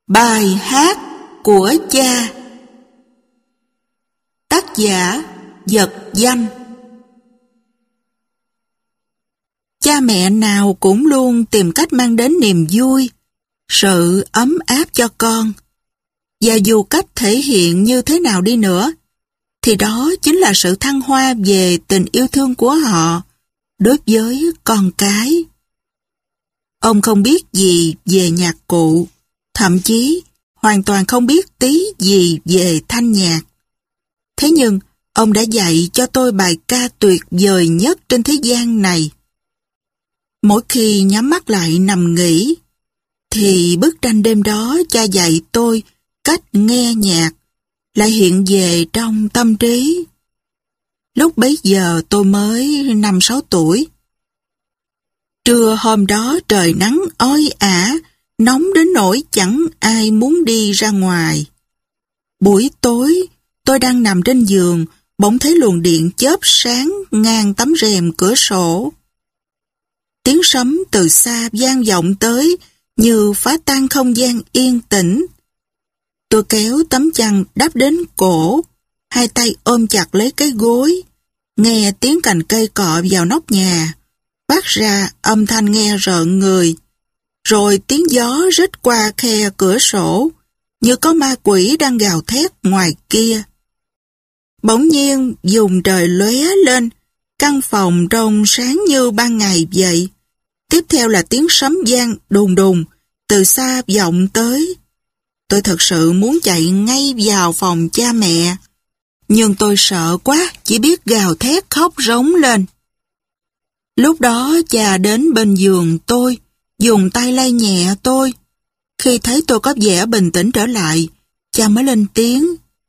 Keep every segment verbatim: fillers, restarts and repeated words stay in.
Bài hát của cha. Tác giả Vật Danh. Cha mẹ nào cũng luôn tìm cách mang đến niềm vui, sự ấm áp cho con. Và dù cách thể hiện như thế nào đi nữa, thì đó chính là sự thăng hoa về tình yêu thương của họ đối với con cái. Ông không biết gì về nhạc cụ, thậm chí hoàn toàn không biết tí gì về thanh nhạc. Thế nhưng, ông đã dạy cho tôi bài ca tuyệt vời nhất trên thế gian này. Mỗi khi nhắm mắt lại nằm nghỉ, thì bức tranh đêm đó cha dạy tôi cách nghe nhạc lại hiện về trong tâm trí. Lúc bấy giờ tôi mới năm sáu tuổi. Trưa hôm đó trời nắng oi ả, nóng đến nỗi chẳng ai muốn đi ra ngoài. Buổi tối, tôi đang nằm trên giường, bỗng thấy luồng điện chớp sáng ngang tấm rèm cửa sổ. Tiếng sấm từ xa vang vọng tới như phá tan không gian yên tĩnh. Tôi kéo tấm chăn đắp đến cổ, hai tay ôm chặt lấy cái gối, nghe tiếng cành cây cọ vào nóc nhà, phát ra âm thanh nghe rợn người. Rồi tiếng gió rít qua khe cửa sổ, như có ma quỷ đang gào thét ngoài kia. Bỗng nhiên vùng trời lóe lên, căn phòng trông sáng như ban ngày vậy. Tiếp theo là tiếng sấm vang đùng đùng, từ xa vọng tới. Tôi thật sự muốn chạy ngay vào phòng cha mẹ, nhưng tôi sợ quá, chỉ biết gào thét khóc rống lên. Lúc đó cha đến bên giường tôi, dùng tay lay nhẹ tôi. Khi thấy tôi có vẻ bình tĩnh trở lại, cha mới lên tiếng.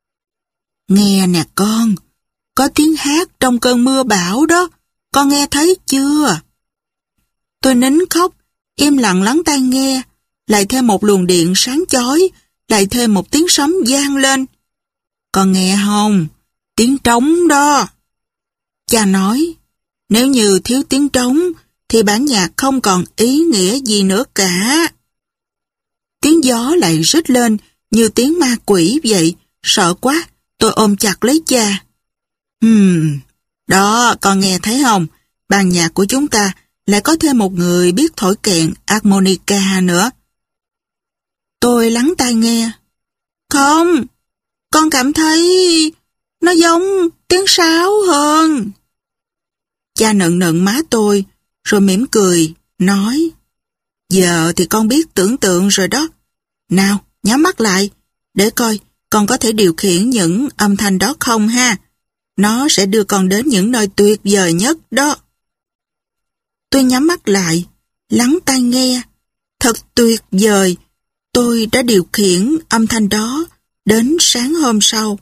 Nghe nè con, có tiếng hát trong cơn mưa bão đó, con nghe thấy chưa? Tôi nín khóc, im lặng lắng tai nghe, lại thêm một luồng điện sáng chói, lại thêm một tiếng sấm vang lên. Con nghe không? Tiếng trống đó. Cha nói, nếu như thiếu tiếng trống, thì bản nhạc không còn ý nghĩa gì nữa cả. Tiếng gió lại rít lên như tiếng ma quỷ vậy, sợ quá, tôi ôm chặt lấy cha. Hmm, đó, con nghe thấy không? Ban nhạc của chúng ta lại có thêm một người biết thổi kèn harmonica nữa. Tôi lắng tai nghe. Không, con cảm thấy nó giống tiếng sáo hơn. Cha nựng nựng má tôi, rồi mỉm cười, nói, giờ thì con biết tưởng tượng rồi đó. Nào, nhắm mắt lại, để coi con có thể điều khiển những âm thanh đó không ha. Nó sẽ đưa con đến những nơi tuyệt vời nhất đó. Tôi nhắm mắt lại, lắng tai nghe. Thật tuyệt vời, tôi đã điều khiển âm thanh đó đến sáng hôm sau.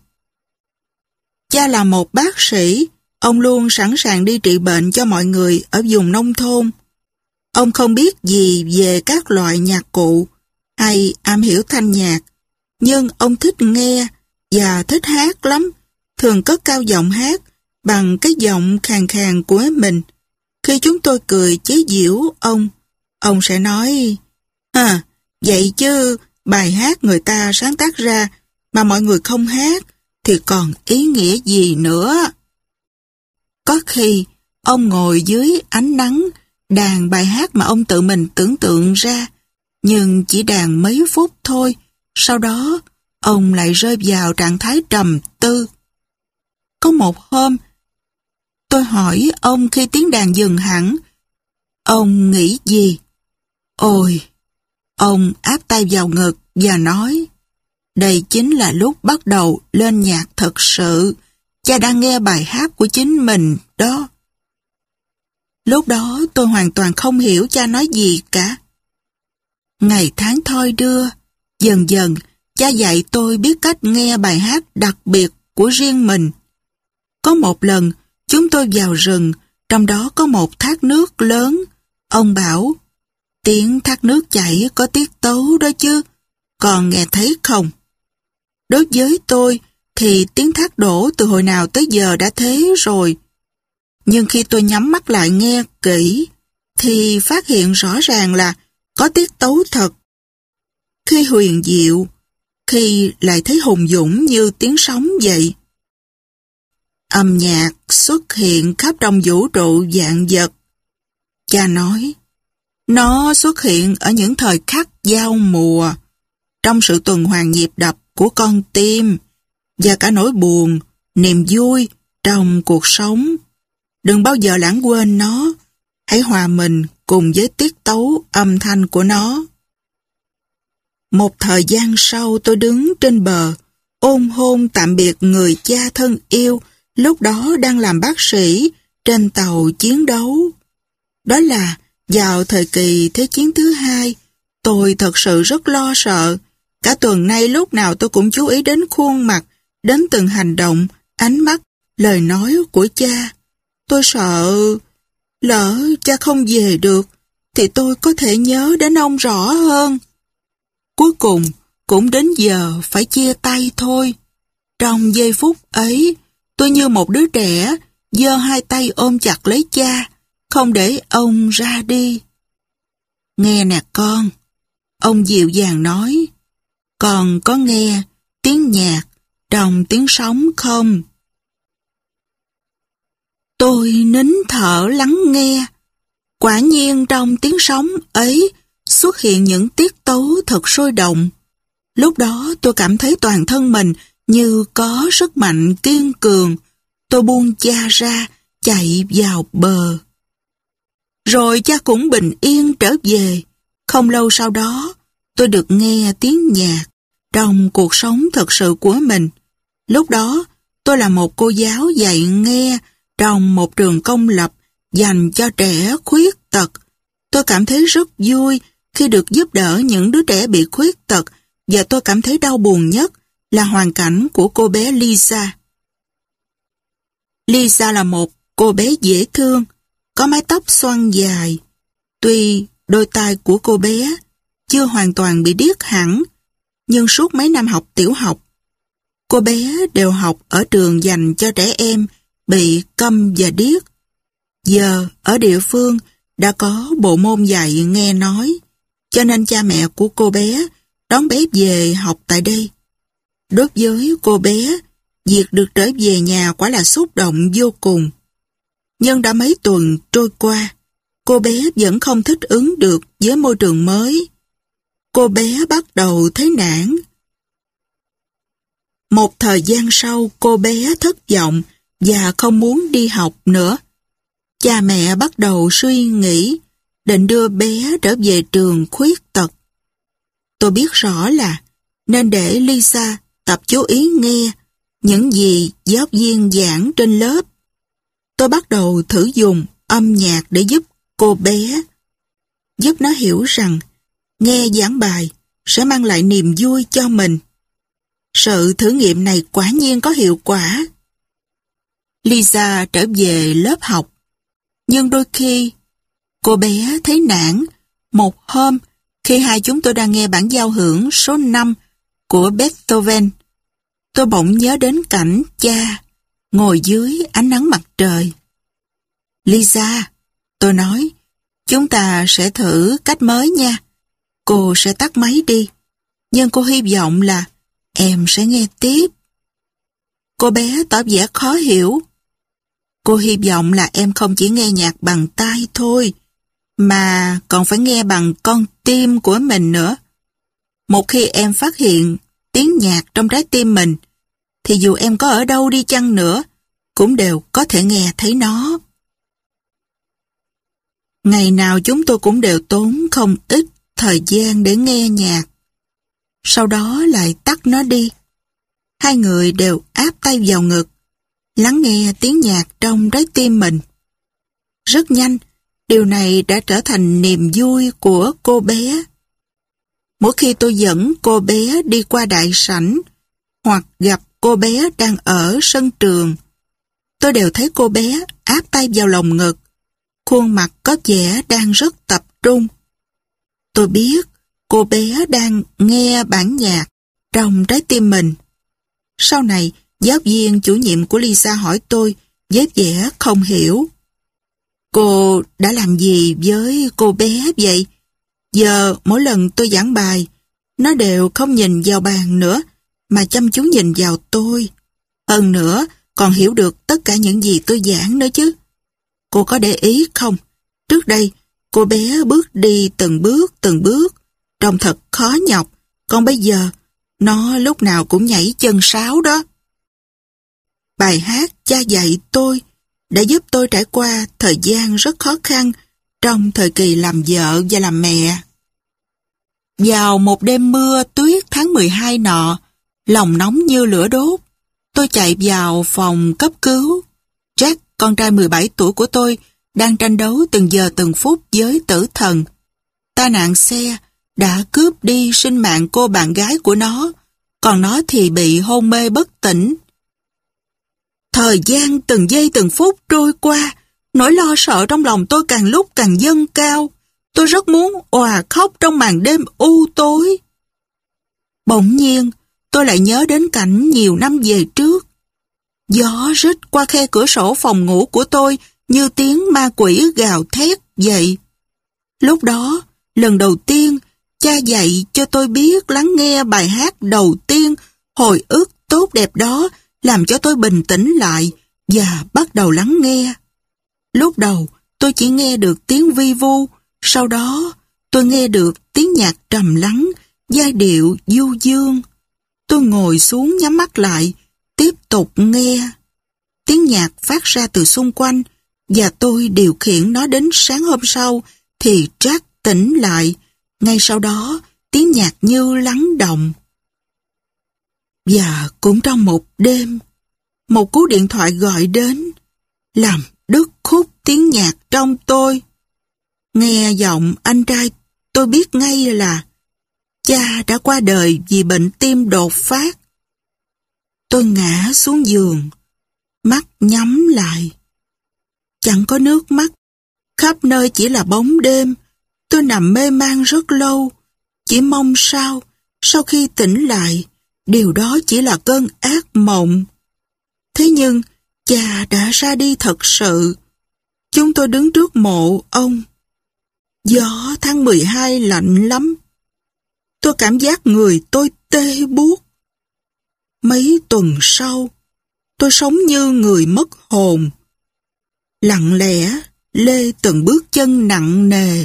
Cha là một bác sĩ, ông luôn sẵn sàng đi trị bệnh cho mọi người ở vùng nông thôn. Ông không biết gì về các loại nhạc cụ hay am hiểu thanh nhạc, nhưng ông thích nghe và thích hát lắm, thường cất cao giọng hát bằng cái giọng khàn khàn của mình. Khi chúng tôi cười chế giễu ông, ông sẽ nói, à, vậy chứ bài hát người ta sáng tác ra mà mọi người không hát thì còn ý nghĩa gì nữa. Có khi ông ngồi dưới ánh nắng đàn bài hát mà ông tự mình tưởng tượng ra, nhưng chỉ đàn mấy phút thôi, sau đó ông lại rơi vào trạng thái trầm tư. Có một hôm, tôi hỏi ông khi tiếng đàn dừng hẳn, ông nghĩ gì? Ôi, ông áp tay vào ngực và nói, đây chính là lúc bắt đầu lên nhạc thật sự, cha đang nghe bài hát của chính mình đó. Lúc đó tôi hoàn toàn không hiểu cha nói gì cả. Ngày tháng thoi đưa, dần dần cha dạy tôi biết cách nghe bài hát đặc biệt của riêng mình. Có một lần, chúng tôi vào rừng, trong đó có một thác nước lớn. Ông bảo, tiếng thác nước chảy có tiết tấu đó chứ, còn nghe thấy không? Đối với tôi, thì tiếng thác đổ từ hồi nào tới giờ đã thế rồi. Nhưng khi tôi nhắm mắt lại nghe kỹ, thì phát hiện rõ ràng là có tiết tấu thật. khi huyền diệu, khi lại thấy hùng dũng như tiếng sóng vậy. Âm nhạc xuất hiện khắp trong vũ trụ vạn vật. Cha nói, nó xuất hiện ở những thời khắc giao mùa, trong sự tuần hoàn nhịp đập của con tim, và cả nỗi buồn, niềm vui trong cuộc sống. Đừng bao giờ lãng quên nó, hãy hòa mình cùng với tiết tấu âm thanh của nó. Một thời gian sau tôi đứng trên bờ, ôm hôn tạm biệt người cha thân yêu, lúc đó đang làm bác sĩ trên tàu chiến đấu. Đó là vào thời kỳ Thế chiến thứ hai, tôi thật sự rất lo sợ. Cả tuần nay lúc nào tôi cũng chú ý đến khuôn mặt, đến từng hành động, ánh mắt, lời nói của cha. Tôi sợ lỡ cha không về được thì tôi có thể nhớ đến ông rõ hơn. Cuối cùng cũng đến giờ phải chia tay thôi. Trong giây phút ấy, tôi như một đứa trẻ giơ hai tay ôm chặt lấy cha, không để ông ra đi. Nghe nè con, ông dịu dàng nói, con có nghe tiếng nhạc trong tiếng sóng không? Tôi nín thở lắng nghe. Quả nhiên trong tiếng sóng ấy xuất hiện những tiết tấu thật sôi động. Lúc đó tôi cảm thấy toàn thân mình như có sức mạnh kiên cường. Tôi buông cha ra, chạy vào bờ. Rồi cha cũng bình yên trở về. Không lâu sau đó, tôi được nghe tiếng nhạc trong cuộc sống thật sự của mình. Lúc đó, tôi là một cô giáo dạy nghe trong một trường công lập dành cho trẻ khuyết tật. Tôi cảm thấy rất vui khi được giúp đỡ những đứa trẻ bị khuyết tật, và tôi cảm thấy đau buồn nhất là hoàn cảnh của cô bé Lisa. Lisa là một cô bé dễ thương, có mái tóc xoăn dài. Tuy đôi tai của cô bé chưa hoàn toàn bị điếc hẳn, nhưng suốt mấy năm học tiểu học, cô bé đều học ở trường dành cho trẻ em bị câm và điếc. Giờ ở địa phương đã có bộ môn dạy nghe nói, cho nên cha mẹ của cô bé đón bé về học tại đây. Đối với cô bé, việc được trở về nhà quả là xúc động vô cùng. Nhưng đã mấy tuần trôi qua, cô bé vẫn không thích ứng được với môi trường mới. Cô bé bắt đầu thấy nản. Một thời gian sau, cô bé thất vọng và không muốn đi học nữa. Cha mẹ bắt đầu suy nghĩ định đưa bé trở về trường khuyết tật. Tôi biết rõ là nên để Lisa tập chú ý nghe những gì giáo viên giảng trên lớp. Tôi bắt đầu thử dùng âm nhạc để giúp cô bé, giúp nó hiểu rằng nghe giảng bài sẽ mang lại niềm vui cho mình. Sự thử nghiệm này quả nhiên có hiệu quả. Lisa trở về lớp học, nhưng đôi khi cô bé thấy nản. Một hôm, khi hai chúng tôi đang nghe bản giao hưởng số năm của Beethoven, tôi bỗng nhớ đến cảnh cha ngồi dưới ánh nắng mặt trời. Lisa, tôi nói, chúng ta sẽ thử cách mới nha. Cô sẽ tắt máy đi, nhưng cô hy vọng là em sẽ nghe tiếp. Cô bé tỏ vẻ khó hiểu. Cô hy vọng là em không chỉ nghe nhạc bằng tai thôi, mà còn phải nghe bằng con tim của mình nữa. Một khi em phát hiện tiếng nhạc trong trái tim mình, thì dù em có ở đâu đi chăng nữa, cũng đều có thể nghe thấy nó. Ngày nào chúng tôi cũng đều tốn không ít thời gian để nghe nhạc. Sau đó lại tắt nó đi. Hai người đều áp tay vào ngực, lắng nghe tiếng nhạc trong trái tim mình. Rất nhanh, điều này đã trở thành niềm vui của cô bé. Mỗi khi tôi dẫn cô bé đi qua đại sảnh, hoặc gặp cô bé đang ở sân trường, tôi đều thấy cô bé áp tay vào lồng ngực, khuôn mặt có vẻ đang rất tập trung. Tôi biết cô bé đang nghe bản nhạc trong trái tim mình. Sau này, giáo viên chủ nhiệm của Lisa hỏi tôi với vẻ không hiểu. Cô đã làm gì với cô bé vậy? Giờ mỗi lần tôi giảng bài, Nó đều không nhìn vào bàn nữa, mà chăm chú nhìn vào tôi. Hơn nữa, còn hiểu được tất cả những gì tôi giảng nữa chứ. Cô có để ý không? Trước đây, cô bé bước đi từng bước từng bước, trông thật khó nhọc. Còn bây giờ, nó lúc nào cũng nhảy chân sáo đó. Bài hát cha dạy tôi đã giúp tôi trải qua thời gian rất khó khăn trong thời kỳ làm vợ và làm mẹ. Vào một đêm mưa tuyết tháng mười hai nọ, lòng nóng như lửa đốt, tôi chạy vào phòng cấp cứu. Jack, con trai mười bảy tuổi của tôi, đang tranh đấu từng giờ từng phút với tử thần. Tai nạn xe đã cướp đi sinh mạng cô bạn gái của nó, còn nó thì bị hôn mê bất tỉnh. Thời gian từng giây từng phút trôi qua, nỗi lo sợ trong lòng tôi càng lúc càng dâng cao. Tôi rất muốn òa khóc trong màn đêm u tối. Bỗng nhiên, tôi lại nhớ đến cảnh nhiều năm về trước. Gió rít qua khe cửa sổ phòng ngủ của tôi như tiếng ma quỷ gào thét vậy. Lúc đó, lần đầu tiên, cha dạy cho tôi biết lắng nghe bài hát đầu tiên, hồi ức tốt đẹp đó làm cho tôi bình tĩnh lại và bắt đầu lắng nghe. Lúc đầu, tôi chỉ nghe được tiếng vi vu, sau đó tôi nghe được tiếng nhạc trầm lắng, giai điệu du dương. Tôi ngồi xuống nhắm mắt lại, tiếp tục nghe. Tiếng nhạc phát ra từ xung quanh và tôi điều khiển nó đến sáng hôm sau thì Jack tỉnh lại. Ngay sau đó, tiếng nhạc như lắng động. Và cũng trong một đêm, một cú điện thoại gọi đến, làm đứt khúc tiếng nhạc trong tôi. Nghe giọng anh trai, tôi biết ngay là cha đã qua đời vì bệnh tim đột phát. Tôi ngã xuống giường, mắt nhắm lại. Chẳng có nước mắt, khắp nơi chỉ là bóng đêm. Tôi nằm mê man rất lâu, chỉ mong sao, sau khi tỉnh lại, điều đó chỉ là cơn ác mộng. Thế nhưng, cha đã ra đi thật sự. Chúng tôi đứng trước mộ ông. Gió tháng mười hai lạnh lắm. Tôi cảm giác người tôi tê buốt. Mấy tuần sau, tôi sống như người mất hồn. Lặng lẽ, lê từng bước chân nặng nề.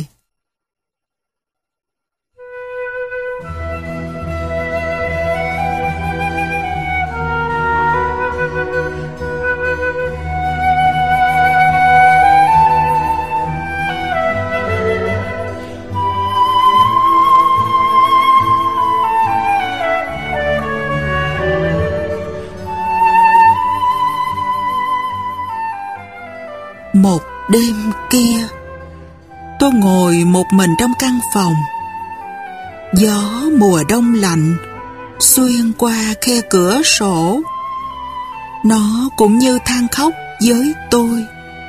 Một đêm kia, tôi ngồi một mình trong căn phòng. Gió mùa đông lạnh xuyên qua khe cửa sổ. Nó cũng như than khóc với tôi.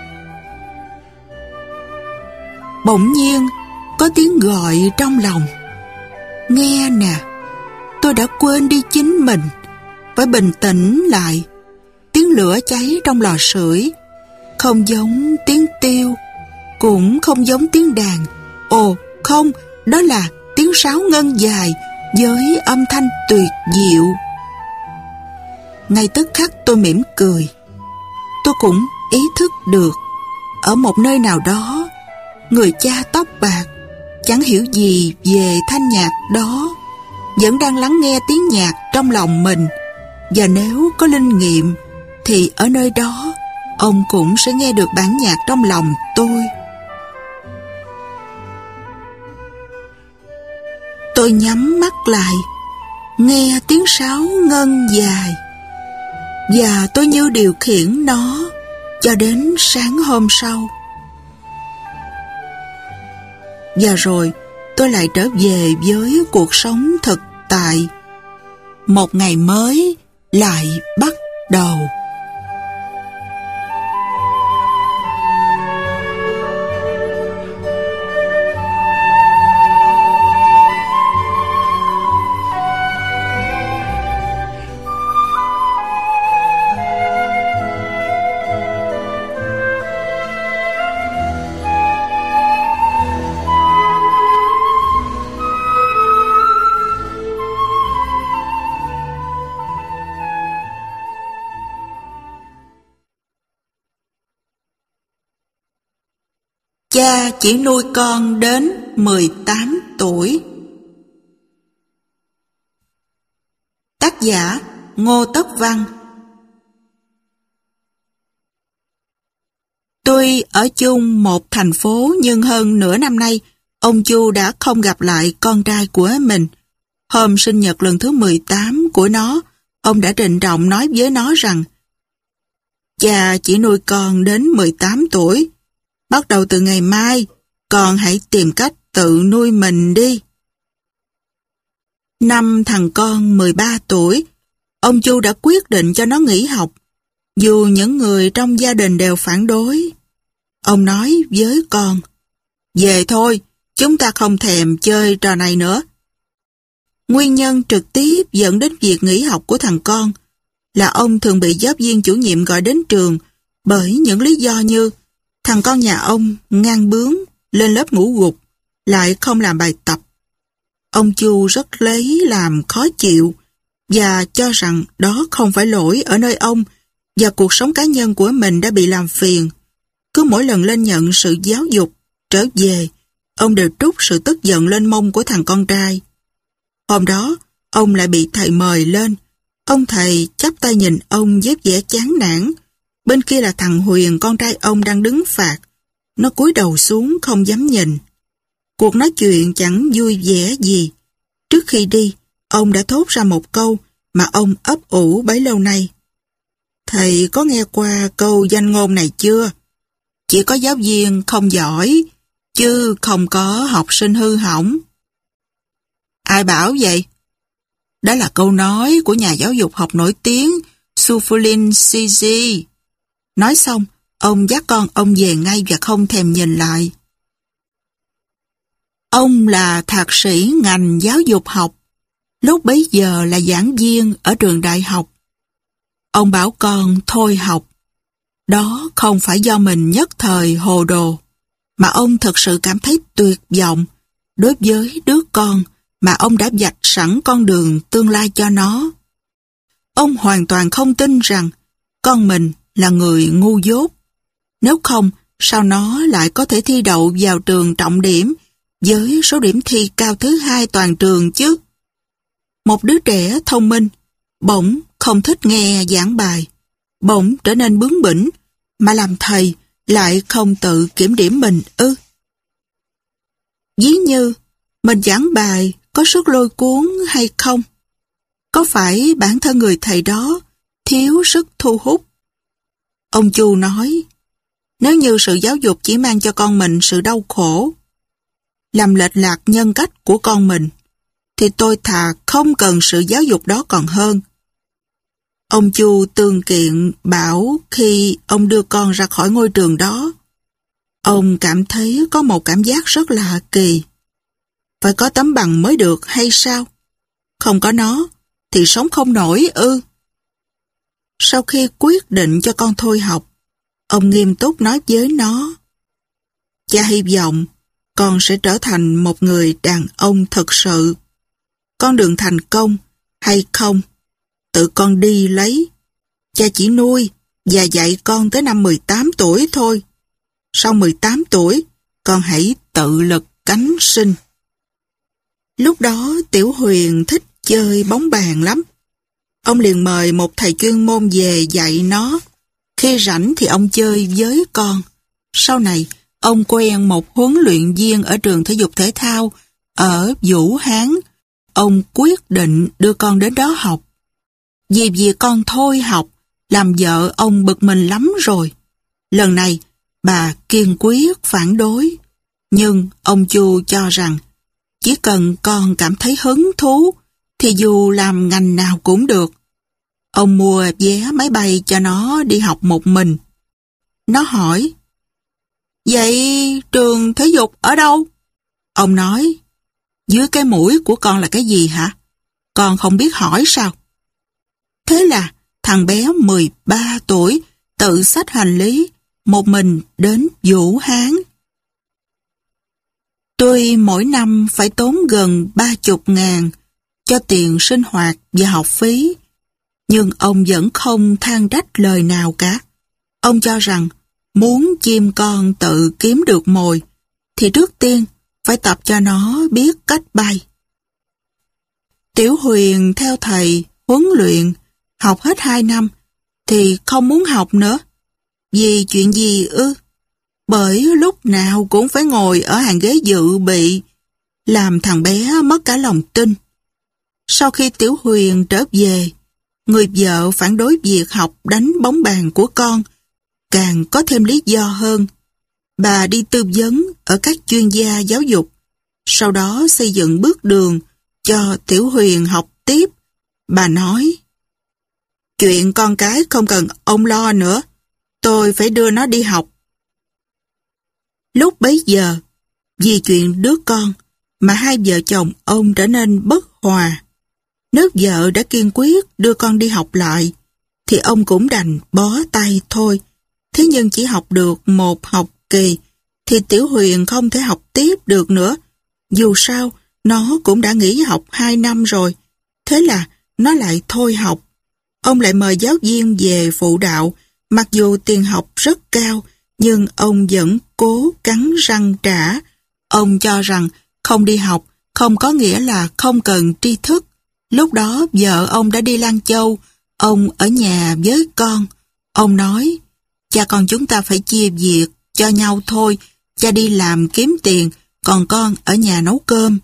Bỗng nhiên có tiếng gọi trong lòng. Nghe nè, tôi đã quên đi chính mình, phải bình tĩnh lại. Tiếng lửa cháy trong lò sưởi, không giống tiếng tiêu, cũng không giống tiếng đàn. Ồ, không, đó là tiếng sáo ngân dài với âm thanh tuyệt diệu. Ngay tức khắc tôi mỉm cười. Tôi cũng ý thức được, ở một nơi nào đó, người cha tóc bạc, chẳng hiểu gì về thanh nhạc đó, vẫn đang lắng nghe tiếng nhạc trong lòng mình. Và nếu có linh nghiệm, thì ở nơi đó, ông cũng sẽ nghe được bản nhạc trong lòng tôi. Tôi nhắm mắt lại, nghe tiếng sáo ngân dài, và tôi như điều khiển nó cho đến sáng hôm sau. Và rồi tôi lại trở về với cuộc sống thực tại. Một ngày mới lại bắt đầu. Cha chỉ nuôi con đến mười tám tuổi. Tác giả Ngô Tất Văn. Tuy ở chung một thành phố nhưng hơn nửa năm nay, ông Chu đã không gặp lại con trai của mình. Hôm sinh nhật lần thứ mười tám của nó, ông đã trịnh trọng nói với nó rằng cha chỉ nuôi con đến mười tám tuổi. Bắt đầu từ ngày mai, con hãy tìm cách tự nuôi mình đi. Năm thằng con mười ba tuổi, ông Chu đã quyết định cho nó nghỉ học, dù những người trong gia đình đều phản đối. Ông nói với con, về thôi, chúng ta không thèm chơi trò này nữa. Nguyên nhân trực tiếp dẫn đến việc nghỉ học của thằng con là ông thường bị giáo viên chủ nhiệm gọi đến trường bởi những lý do như thằng con nhà ông ngang bướng, lên lớp ngủ gục, lại không làm bài tập. Ông Chu rất lấy làm khó chịu và cho rằng đó không phải lỗi ở nơi ông và cuộc sống cá nhân của mình đã bị làm phiền. Cứ mỗi lần lên nhận sự giáo dục trở về, ông đều trút sự tức giận lên mông của thằng con trai. Hôm đó, ông lại bị thầy mời lên. Ông thầy chắp tay nhìn ông với vẻ chán nản. Bên kia là thằng Huyền, con trai ông đang đứng phạt. Nó cúi đầu xuống không dám nhìn. Cuộc nói chuyện chẳng vui vẻ gì. Trước khi đi, ông đã thốt ra một câu mà ông ấp ủ bấy lâu nay. Thầy có nghe qua câu danh ngôn này chưa? Chỉ có giáo viên không giỏi, chứ không có học sinh hư hỏng. Ai bảo vậy? Đó là câu nói của nhà giáo dục học nổi tiếng Sufulin Sisi. Nói xong, ông dắt con ông về ngay và không thèm nhìn lại. Ông là thạc sĩ ngành giáo dục học, lúc bấy giờ là giảng viên ở trường đại học. Ông bảo con thôi học. Đó không phải do mình nhất thời hồ đồ, mà ông thực sự cảm thấy tuyệt vọng đối với đứa con mà ông đã vạch sẵn con đường tương lai cho nó. Ông hoàn toàn không tin rằng con mình là người ngu dốt. Nếu không, sao nó lại có thể thi đậu vào trường trọng điểm với số điểm thi cao thứ hai toàn trường chứ? Một đứa trẻ thông minh, bỗng không thích nghe giảng bài, bỗng trở nên bướng bỉnh, mà làm thầy lại không tự kiểm điểm mình ư? Ví như mình giảng bài có sức lôi cuốn hay không? Có phải bản thân người thầy đó thiếu sức thu hút? Ông Chu nói, nếu như sự giáo dục chỉ mang cho con mình sự đau khổ, làm lệch lạc nhân cách của con mình, thì tôi thà không cần sự giáo dục đó còn hơn. Ông Chu tương kiện bảo khi ông đưa con ra khỏi ngôi trường đó, ông cảm thấy có một cảm giác rất lạ kỳ. Phải có tấm bằng mới được hay sao? Không có nó thì sống không nổi ư? Sau khi quyết định cho con thôi học, ông nghiêm túc nói với nó, cha hy vọng con sẽ trở thành một người đàn ông thực sự. Con đường thành công hay không, tự con đi lấy. Cha chỉ nuôi và dạy con tới năm mười tám tuổi thôi. Sau mười tám tuổi, con hãy tự lực cánh sinh. Lúc đó Tiểu Huyền thích chơi bóng bàn lắm. Ông liền mời một thầy chuyên môn về dạy nó. Khi rảnh thì ông chơi với con. Sau này, ông quen một huấn luyện viên ở trường thể dục thể thao ở Vũ Hán. Ông quyết định đưa con đến đó học. Vì việc con thôi học, làm vợ ông bực mình lắm rồi. Lần này, bà kiên quyết phản đối. Nhưng ông Chu cho rằng, chỉ cần con cảm thấy hứng thú, thì dù làm ngành nào cũng được. Ông mua vé máy bay cho nó đi học một mình. Nó hỏi, vậy trường thể dục ở đâu? Ông nói, dưới cái mũi của con là cái gì hả? Con không biết hỏi sao? Thế là thằng bé mười ba tuổi tự xách hành lý một mình đến Vũ Hán. Tuy mỗi năm phải tốn gần ba chục ngàn cho tiền sinh hoạt và học phí, nhưng ông vẫn không than trách lời nào cả. Ông cho rằng Muốn chim con tự kiếm được mồi, thì trước tiên phải tập cho nó biết cách bay. Tiểu Huyền theo thầy huấn luyện, học hết hai năm, thì không muốn học nữa. Vì chuyện gì ư? Bởi lúc nào cũng phải ngồi ở hàng ghế dự bị, làm thằng bé mất cả lòng tin. Sau khi Tiểu Huyền trở về, người vợ phản đối việc học đánh bóng bàn của con, càng có thêm lý do hơn. Bà đi tư vấn ở các chuyên gia giáo dục, sau đó xây dựng bước đường cho Tiểu Huyền học tiếp. Bà nói, chuyện con cái không cần ông lo nữa, tôi phải đưa nó đi học. Lúc bấy giờ, vì chuyện đứa con mà hai vợ chồng ông trở nên bất hòa. Nếu vợ đã kiên quyết đưa con đi học lại, thì ông cũng đành bó tay thôi. Thế nhưng chỉ học được một học kỳ, thì Tiểu Huyền không thể học tiếp được nữa. Dù sao, nó cũng đã nghỉ học hai năm rồi. Thế là nó lại thôi học. Ông lại mời giáo viên về phụ đạo. Mặc dù tiền học rất cao, nhưng ông vẫn cố cắn răng trả. Ông cho rằng không đi học không có nghĩa là không cần tri thức. Lúc đó vợ ông đã đi Lan Châu, ông ở nhà với con. Ông nói, cha con chúng ta phải chia việc cho nhau thôi. Cha đi làm kiếm tiền, còn con ở nhà nấu cơm.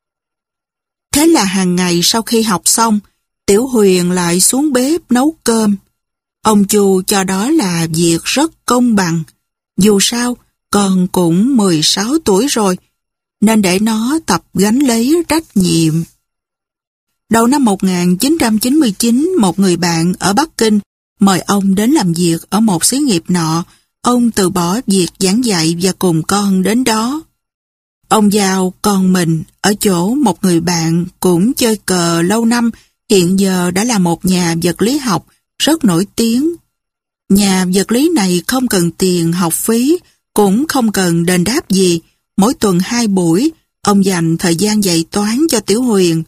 Thế là hàng ngày sau khi học xong, Tiểu Huyền lại xuống bếp nấu cơm. Ông Chu cho đó là việc rất công bằng. Dù sao, con cũng mười sáu tuổi rồi, nên để nó tập gánh lấy trách nhiệm. Đầu năm một nghìn chín trăm chín mươi chín, một người bạn ở Bắc Kinh mời ông đến làm việc ở một xí nghiệp nọ. Ông từ bỏ việc giảng dạy và cùng con đến đó. Ông giao con mình ở chỗ một người bạn cũng chơi cờ lâu năm, hiện giờ đã là một nhà vật lý học rất nổi tiếng. Nhà vật lý này không cần tiền học phí, cũng không cần đền đáp gì. Mỗi tuần hai buổi, ông dành thời gian dạy toán cho Tiểu Huyền.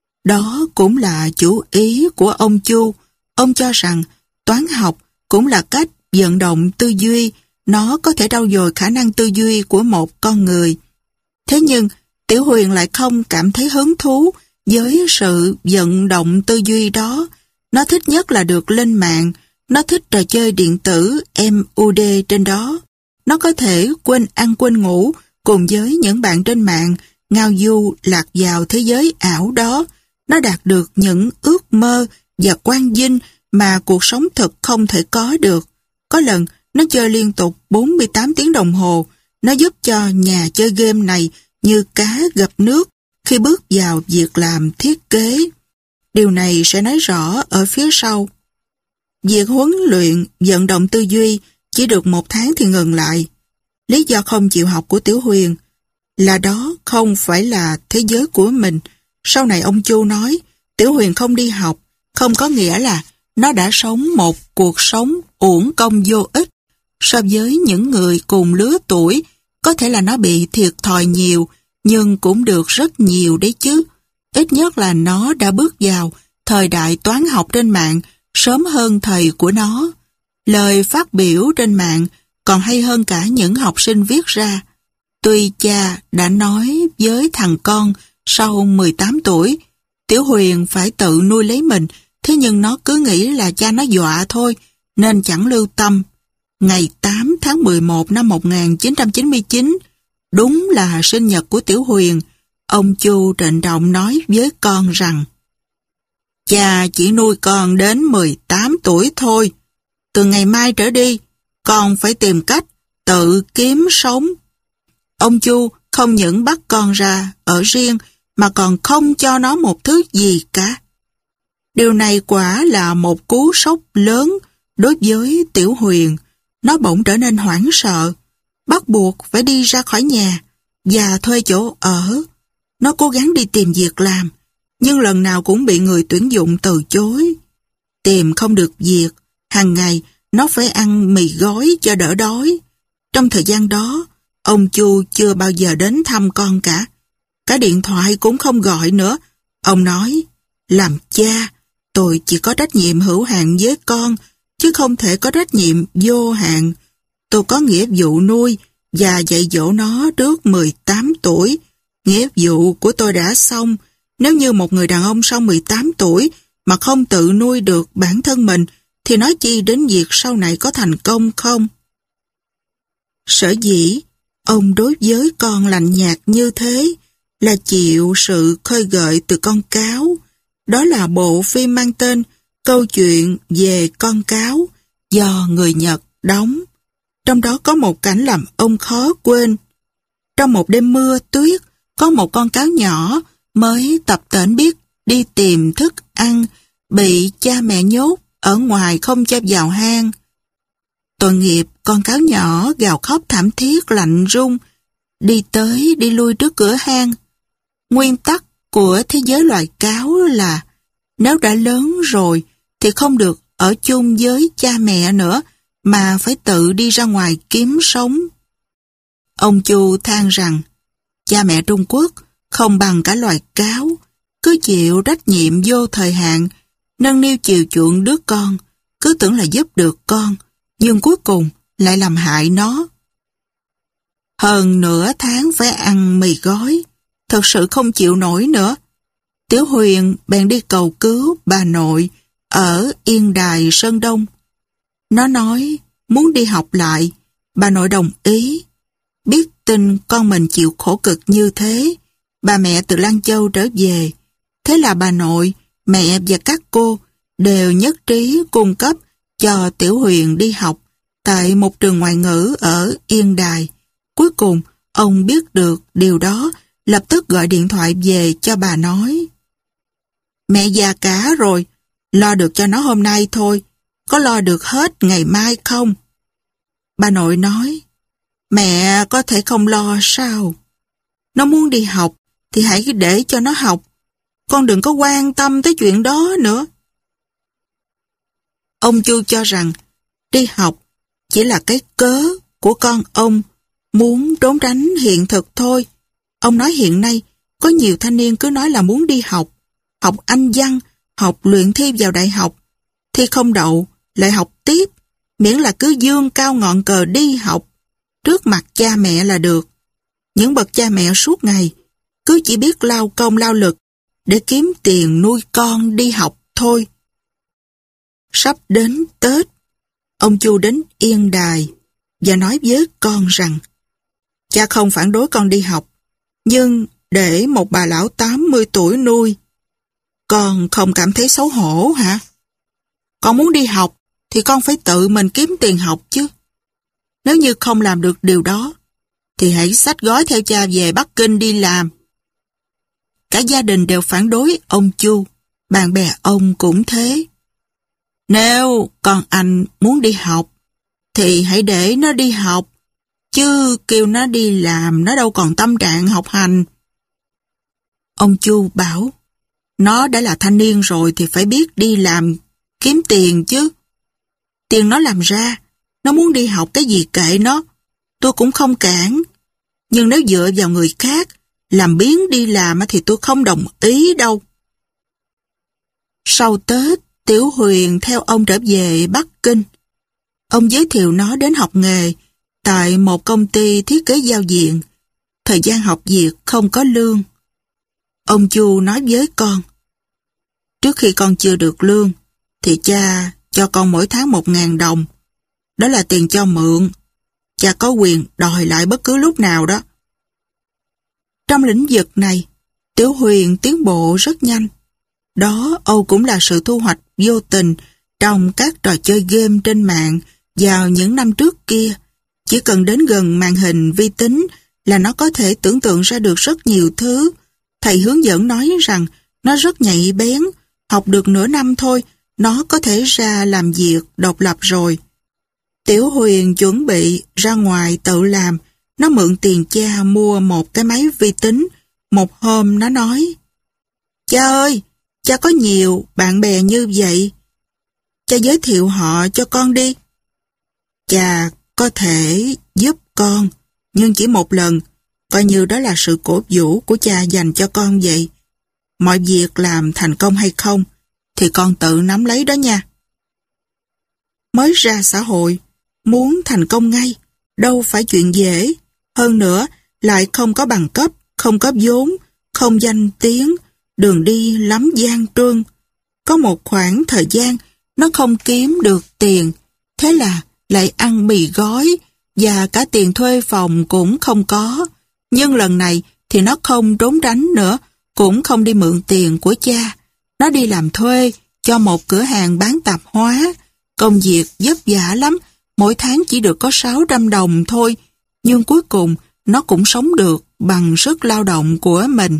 Đó cũng là chủ ý của ông Chu. Ông cho rằng toán học cũng là cách vận động tư duy, nó có thể trau dồi khả năng tư duy của một con người. Thế nhưng, Tiểu Huyền lại không cảm thấy hứng thú với sự vận động tư duy đó. Nó thích nhất là được lên mạng, nó thích trò chơi điện tử em u đê trên đó. Nó có thể quên ăn quên ngủ cùng với những bạn trên mạng, ngao du lạc vào thế giới ảo đó. Nó đạt được những ước mơ và quang vinh mà cuộc sống thực không thể có được. Có lần, nó chơi liên tục bốn mươi tám tiếng đồng hồ. Nó giúp cho nhà chơi game này như cá gặp nước khi bước vào việc làm thiết kế. Điều này sẽ nói rõ ở phía sau. Việc huấn luyện, vận động tư duy chỉ được một tháng thì ngừng lại. Lý do không chịu học của Tiểu Huyền là đó không phải là thế giới của mình. Sau này ông Chu nói, Tiểu Huyền không đi học, không có nghĩa là nó đã sống một cuộc sống uổng công vô ích. So với những người cùng lứa tuổi, có thể là nó bị thiệt thòi nhiều, nhưng cũng được rất nhiều đấy chứ. Ít nhất là nó đã bước vào thời đại toán học trên mạng sớm hơn thầy của nó. Lời phát biểu trên mạng còn hay hơn cả những học sinh viết ra. Tuy cha đã nói với thằng con sau mười tám tuổi, Tiểu Huyền phải tự nuôi lấy mình, thế nhưng nó cứ nghĩ là cha nó dọa thôi, nên chẳng lưu tâm. Ngày tám tháng mười một năm một nghìn chín trăm chín mươi chín, đúng là sinh nhật của Tiểu Huyền, ông Chu trịnh trọng nói với con rằng cha chỉ nuôi con đến mười tám tuổi thôi. Từ ngày mai trở đi, con phải tìm cách tự kiếm sống. Ông Chu không những bắt con ra ở riêng mà còn không cho nó một thứ gì cả. Điều này quả là một cú sốc lớn đối với Tiểu Huyền. Nó bỗng trở nên hoảng sợ, bắt buộc phải đi ra khỏi nhà và thuê chỗ ở. Nó cố gắng đi tìm việc làm, nhưng lần nào cũng bị người tuyển dụng từ chối. Tìm không được việc, hàng ngày nó phải ăn mì gói cho đỡ đói. Trong thời gian đó, ông Chu chưa bao giờ đến thăm con cả. Cả điện thoại cũng không gọi nữa. Ông nói, làm cha, tôi chỉ có trách nhiệm hữu hạn với con, chứ không thể có trách nhiệm vô hạn. tôi có nghĩa vụ nuôi và dạy dỗ nó trước mười tám tuổi. Nghĩa vụ của tôi đã xong. Nếu như một người đàn ông sau mười tám tuổi mà không tự nuôi được bản thân mình, thì nói chi đến việc sau này có thành công không? Sở dĩ ông đối với con lạnh nhạt như thế là chịu sự khơi gợi từ con cáo. Đó là bộ phim mang tên Câu chuyện về con cáo do người Nhật đóng. Trong đó có một cảnh làm ông khó quên. Trong một đêm mưa tuyết, có một con cáo nhỏ mới tập tễnh biết đi tìm thức ăn, bị cha mẹ nhốt ở ngoài không cho vào hang. Tội nghiệp, con cáo nhỏ gào khóc thảm thiết lạnh run, đi tới đi lui trước cửa hang. Nguyên tắc của thế giới loài cáo là nếu đã lớn rồi thì không được ở chung với cha mẹ nữa, mà phải tự đi ra ngoài kiếm sống. Ông Chu than rằng cha mẹ Trung Quốc không bằng cả loài cáo, cứ chịu trách nhiệm vô thời hạn, nâng niu chiều chuộng đứa con, cứ tưởng là giúp được con, nhưng cuối cùng lại làm hại nó. Hơn nửa tháng phải ăn mì gói, thật sự không chịu nổi nữa. Tiểu Huyền bèn đi cầu cứu bà nội ở Yên Đài Sơn Đông. Nó nói muốn đi học lại, bà nội đồng ý. Biết tin con mình chịu khổ cực như thế, bà mẹ từ Lan Châu trở về. Thế là bà nội, mẹ và các cô đều nhất trí cung cấp cho Tiểu Huyền đi học tại một trường ngoại ngữ ở Yên Đài. Cuối cùng, ông biết được điều đó, lập tức gọi điện thoại về cho bà nói: Mẹ già cả rồi, lo được cho nó hôm nay thôi, có lo được hết ngày mai không? Bà nội nói: Mẹ có thể không lo sao? Nó muốn đi học thì hãy để cho nó học, con đừng có quan tâm tới chuyện đó nữa. Ông Chu cho rằng đi học chỉ là cái cớ của con ông muốn trốn tránh hiện thực thôi. Ông nói hiện nay có nhiều thanh niên cứ nói là muốn đi học, học Anh văn, học luyện thi vào đại học, thi không đậu lại học tiếp, miễn là cứ dương cao ngọn cờ đi học trước mặt cha mẹ là được. Những bậc cha mẹ suốt ngày cứ chỉ biết lao công lao lực để kiếm tiền nuôi con đi học thôi. Sắp đến Tết, ông Chu đến Yên Đài và nói với con rằng cha không phản đối con đi học, nhưng để một bà lão tám mươi tuổi nuôi, con không cảm thấy xấu hổ hả? Con muốn đi học thì con phải tự mình kiếm tiền học chứ. Nếu như không làm được điều đó, thì hãy xách gói theo cha về Bắc Kinh đi làm. Cả gia đình đều phản đối ông Chu, bạn bè ông cũng thế. Nếu con anh muốn đi học, thì hãy để nó đi học, chứ kêu nó đi làm nó đâu còn tâm trạng học hành. Ông Chu bảo, nó đã là thanh niên rồi thì phải biết đi làm, kiếm tiền chứ. Tiền nó làm ra, nó muốn đi học cái gì kệ nó, tôi cũng không cản. Nhưng nếu dựa vào người khác, làm biếng đi làm thì tôi không đồng ý đâu. Sau Tết, Tiểu Huyền theo ông trở về Bắc Kinh. Ông giới thiệu nó đến học nghề tại một công ty thiết kế giao diện. Thời gian học việc không có lương. Ông Chu nói với con, trước khi con chưa được lương, thì cha cho con mỗi tháng một ngàn đồng. Đó là tiền cho mượn. Cha có quyền đòi lại bất cứ lúc nào đó. Trong lĩnh vực này, Tiểu Huyền tiến bộ rất nhanh. Đó Âu cũng là sự thu hoạch vô tình trong các trò chơi game trên mạng vào những năm trước kia. Chỉ cần đến gần màn hình vi tính là nó có thể tưởng tượng ra được rất nhiều thứ. Thầy hướng dẫn nói rằng nó rất nhạy bén, học được nửa năm thôi, nó có thể ra làm việc độc lập rồi. Tiểu Huyền chuẩn bị ra ngoài tự làm, nó mượn tiền cha mua một cái máy vi tính. Một hôm nó nói, cha ơi, cha có nhiều bạn bè như vậy, cha giới thiệu họ cho con đi. Cha có thể giúp con, nhưng chỉ một lần, coi như đó là sự cổ vũ của cha dành cho con vậy. Mọi việc làm thành công hay không, thì con tự nắm lấy đó nha. Mới ra xã hội, muốn thành công ngay, đâu phải chuyện dễ. Hơn nữa, lại không có bằng cấp, không có vốn, không danh tiếng, đường đi lắm gian truân. Có một khoảng thời gian, nó không kiếm được tiền, thế là lại ăn mì gói, và cả tiền thuê phòng cũng không có. Nhưng lần này thì nó không trốn tránh nữa, cũng không đi mượn tiền của cha. Nó đi làm thuê cho một cửa hàng bán tạp hóa. Công việc vất vả lắm, mỗi tháng chỉ được có sáu trăm đồng thôi. Nhưng cuối cùng nó cũng sống được bằng sức lao động của mình.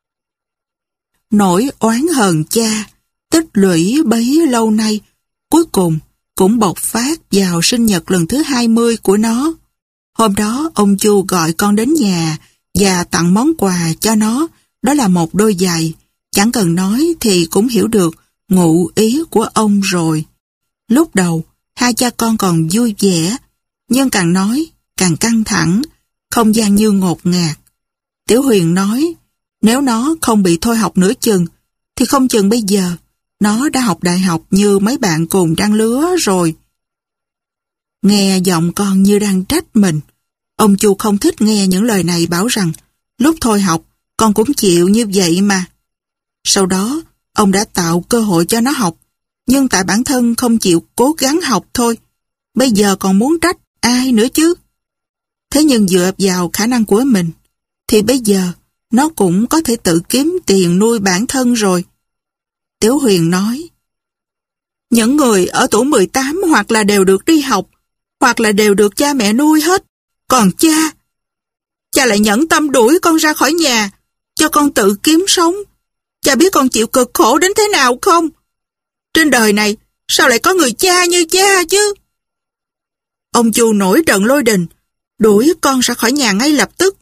Nỗi oán hờn cha, tích lũy bấy lâu nay, cuối cùng cũng bộc phát vào sinh nhật lần thứ hai mươi của nó. Hôm đó ông Chu gọi con đến nhà và tặng món quà cho nó, đó là một đôi giày. Chẳng cần nói thì cũng hiểu được ngụ ý của ông rồi. Lúc đầu, hai cha con còn vui vẻ, nhưng càng nói, càng căng thẳng, không gian như ngột ngạt. Tiểu Huyền nói, nếu nó không bị thôi học nửa chừng, thì không chừng bây giờ, nó đã học đại học như mấy bạn cùng trang lứa rồi. Nghe giọng con như đang trách mình. Ông Chu không thích nghe những lời này, bảo rằng, lúc thôi học, con cũng chịu như vậy mà. Sau đó, ông đã tạo cơ hội cho nó học, nhưng tại bản thân không chịu cố gắng học thôi. Bây giờ còn muốn trách ai nữa chứ? Thế nhưng dựa vào khả năng của mình, thì bây giờ nó cũng có thể tự kiếm tiền nuôi bản thân rồi. Tiểu Huyền nói, những người ở tuổi mười tám hoặc là đều được đi học, hoặc là đều được cha mẹ nuôi hết. Còn cha, cha lại nhẫn tâm đuổi con ra khỏi nhà, cho con tự kiếm sống. Cha biết con chịu cực khổ đến thế nào không? Trên đời này, sao lại có người cha như cha chứ? Ông Chu nổi trận lôi đình, đuổi con ra khỏi nhà ngay lập tức.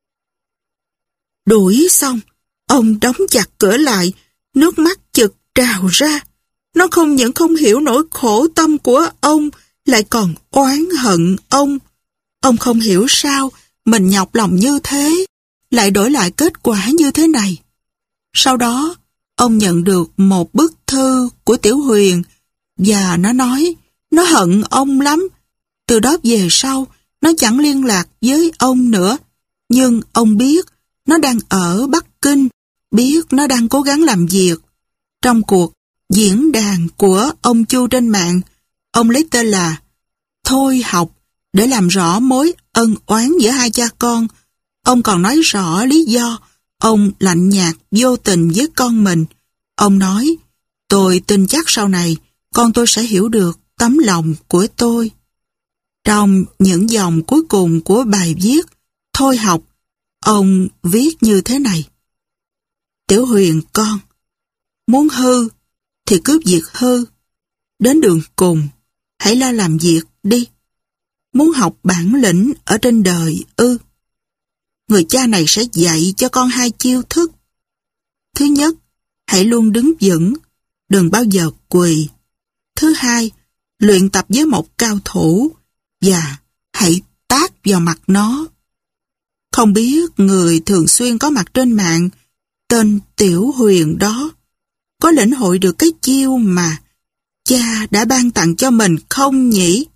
Đuổi xong, ông đóng chặt cửa lại, nước mắt chực trào ra. Nó không những không hiểu nỗi khổ tâm của ông, lại còn oán hận ông. Ông không hiểu sao mình nhọc lòng như thế, lại đổi lại kết quả như thế này. Sau đó, ông nhận được một bức thư của Tiểu Huyền, và nó nói nó hận ông lắm. Từ đó về sau, nó chẳng liên lạc với ông nữa. Nhưng ông biết nó đang ở Bắc Kinh, biết nó đang cố gắng làm việc. Trong cuộc diễn đàn của ông Chu trên mạng, ông lấy tên là Thôi Học để làm rõ mối ân oán giữa hai cha con. Ông còn nói rõ lý do ông lạnh nhạt vô tình với con mình. Ông nói, tôi tin chắc sau này con tôi sẽ hiểu được tấm lòng của tôi. Trong những dòng cuối cùng của bài viết Thôi Học, ông viết như thế này. Tiểu Huyền con, muốn hư thì cứ việc hư. Đến đường cùng, hãy lo làm việc đi. Muốn học bản lĩnh ở trên đời ư? Người cha này sẽ dạy cho con hai chiêu thức. Thứ nhất, hãy luôn đứng vững, đừng bao giờ quỳ. Thứ hai, luyện tập với một cao thủ và hãy tát vào mặt nó. Không biết người thường xuyên có mặt trên mạng, tên Tiểu Huyền đó, có lĩnh hội được cái chiêu mà cha đã ban tặng cho mình không nhỉ?